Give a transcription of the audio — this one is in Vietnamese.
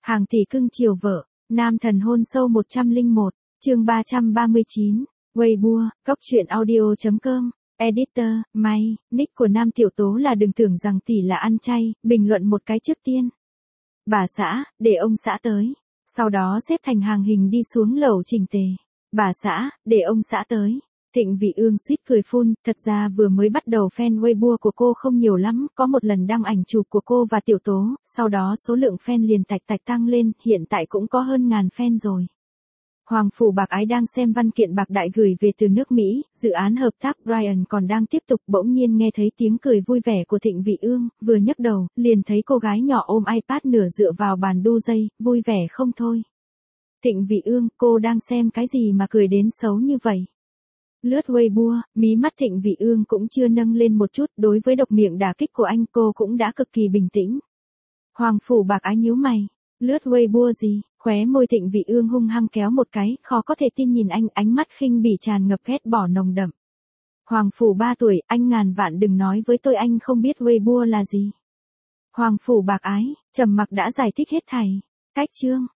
Hàng tỷ cưng chiều vợ, nam thần hôn sâu 101, chương 339, Weibo, góc truyện audio.com, editor, May, nick của nam tiểu tố là đừng tưởng rằng tỷ là ăn chay, bình luận một cái trước tiên. Bà xã, để ông xã tới. Sau đó xếp thành hàng hình đi xuống lầu chỉnh tề. Bà xã, để ông xã tới. Thịnh Vị Ương suýt cười phun, thật ra vừa mới bắt đầu fan Weibo của cô không nhiều lắm, có một lần đăng ảnh chụp của cô và tiểu tố, sau đó số lượng fan liền tạch tăng lên, hiện tại cũng có hơn 1000 fan rồi. Hoàng phủ bạc ái đang xem văn kiện bạc đại gửi về từ nước Mỹ, dự án hợp tác Ryan còn đang tiếp tục, bỗng nhiên nghe thấy tiếng cười vui vẻ của Thịnh Vị Ương, vừa nhấc đầu, liền thấy cô gái nhỏ ôm iPad nửa dựa vào bàn đu dây, vui vẻ không thôi. Thịnh Vị Ương, cô đang xem cái gì mà cười đến xấu như vậy? Lướt Weibo, mí mắt Thịnh Vị Ương cũng chưa nâng lên một chút, đối với độc miệng đả kích của anh cô cũng đã cực kỳ bình tĩnh. Hoàng phủ bạc ái nhíu mày, lướt Weibo gì? Khóe môi Thịnh Vị Ương hung hăng kéo một cái, khó có thể tin nhìn anh, ánh mắt khinh bỉ tràn ngập ghét bỏ nồng đậm. Hoàng phủ 3 tuổi, anh ngàn vạn đừng nói với tôi anh không biết Weibo là gì. Hoàng phủ bạc ái, trầm mặc đã giải thích hết thảy. Cách chương,